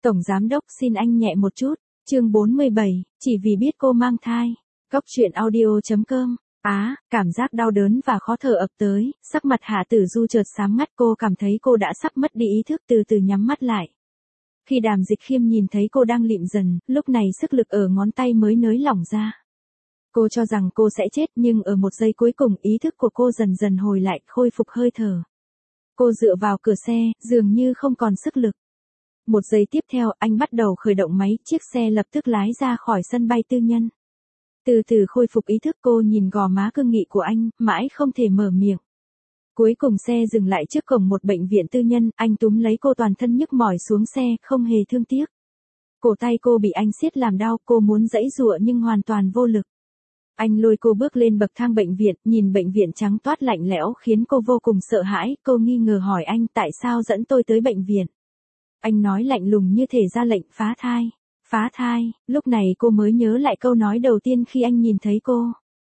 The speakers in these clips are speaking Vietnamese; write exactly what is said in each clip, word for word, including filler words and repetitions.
Tổng giám đốc xin anh nhẹ một chút. Chương bốn mươi bảy, chỉ vì biết cô mang thai. Cóc truyện audio chấm com. Á, cảm giác đau đớn và khó thở ập tới, sắc mặt Hạ Tử Du chợt xám ngắt, cô cảm thấy cô đã sắp mất đi ý thức, từ từ nhắm mắt lại. Khi Đàm Dịch Khiêm nhìn thấy cô đang lịm dần, lúc này sức lực ở ngón tay mới nới lỏng ra. Cô cho rằng cô sẽ chết, nhưng ở một giây cuối cùng ý thức của cô dần dần hồi lại, khôi phục hơi thở. Cô dựa vào cửa xe, dường như không còn sức lực. Một giây tiếp theo, anh bắt đầu khởi động máy, chiếc xe lập tức lái ra khỏi sân bay tư nhân. Từ từ khôi phục ý thức, cô nhìn gò má cương nghị của anh, mãi không thể mở miệng. Cuối cùng xe dừng lại trước cổng một bệnh viện tư nhân, anh túm lấy cô toàn thân nhức mỏi xuống xe, không hề thương tiếc. Cổ tay cô bị anh siết làm đau, cô muốn giãy giụa nhưng hoàn toàn vô lực. Anh lôi cô bước lên bậc thang bệnh viện, nhìn bệnh viện trắng toát lạnh lẽo khiến cô vô cùng sợ hãi, cô nghi ngờ hỏi anh tại sao dẫn tôi tới bệnh viện. Anh nói lạnh lùng như thể ra lệnh phá thai. Phá thai, lúc này cô mới nhớ lại câu nói đầu tiên khi anh nhìn thấy cô.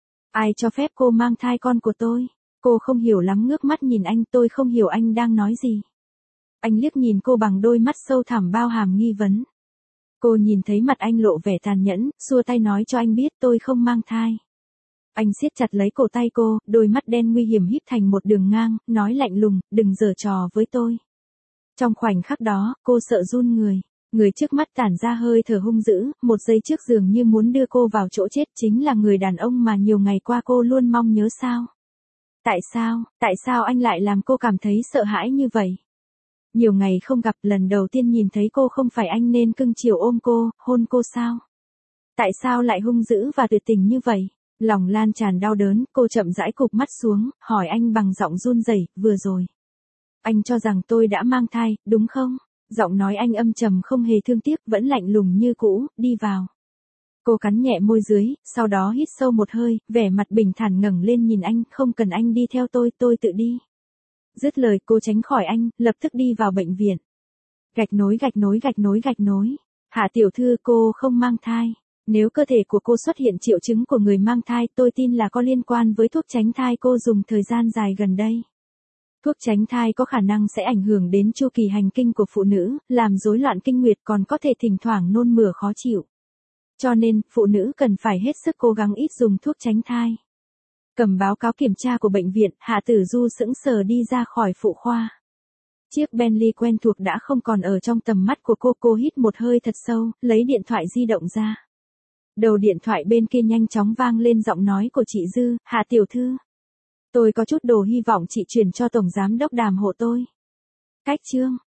Ai cho phép cô mang thai con của tôi? Cô không hiểu lắm, ngước mắt nhìn anh, tôi không hiểu anh đang nói gì. Anh liếc nhìn cô bằng đôi mắt sâu thẳm bao hàm nghi vấn. Cô nhìn thấy mặt anh lộ vẻ tàn nhẫn, xua tay nói cho anh biết tôi không mang thai. Anh siết chặt lấy cổ tay cô, đôi mắt đen nguy hiểm híp thành một đường ngang, nói lạnh lùng, đừng giở trò với tôi. Trong khoảnh khắc đó, cô sợ run người. Người trước mắt tản ra hơi thở hung dữ, một giây trước dường như muốn đưa cô vào chỗ chết, chính là người đàn ông mà nhiều ngày qua cô luôn mong nhớ sao. Tại sao, tại sao anh lại làm cô cảm thấy sợ hãi như vậy? Nhiều ngày không gặp, lần đầu tiên nhìn thấy cô không phải anh nên cưng chiều ôm cô, hôn cô sao? Tại sao lại hung dữ và tuyệt tình như vậy? Lòng lan tràn đau đớn, cô chậm rãi cụp mắt xuống, hỏi anh bằng giọng run rẩy, vừa rồi. Anh cho rằng tôi đã mang thai, đúng không? Giọng nói anh âm trầm không hề thương tiếc, vẫn lạnh lùng như cũ, đi vào. Cô cắn nhẹ môi dưới, sau đó hít sâu một hơi, vẻ mặt bình thản ngẩng lên nhìn anh, không cần anh đi theo tôi, tôi tự đi. Dứt lời cô tránh khỏi anh, lập tức đi vào bệnh viện. Gạch nối gạch nối gạch nối gạch nối. Hạ tiểu thư, cô không mang thai. Nếu cơ thể của cô xuất hiện triệu chứng của người mang thai, tôi tin là có liên quan với thuốc tránh thai cô dùng thời gian dài gần đây. Thuốc tránh thai có khả năng sẽ ảnh hưởng đến chu kỳ hành kinh của phụ nữ, làm rối loạn kinh nguyệt, còn có thể thỉnh thoảng nôn mửa khó chịu. Cho nên, phụ nữ cần phải hết sức cố gắng ít dùng thuốc tránh thai. Cầm báo cáo kiểm tra của bệnh viện, Hạ Tử Du sững sờ đi ra khỏi phụ khoa. Chiếc Bentley quen thuộc đã không còn ở trong tầm mắt của cô, cô hít một hơi thật sâu, lấy điện thoại di động ra. Đầu điện thoại bên kia nhanh chóng vang lên giọng nói của chị Dư, Hạ tiểu thư. Tôi có chút đồ hy vọng chị chuyển cho Tổng Giám đốc Đàm hộ tôi. Cách chương.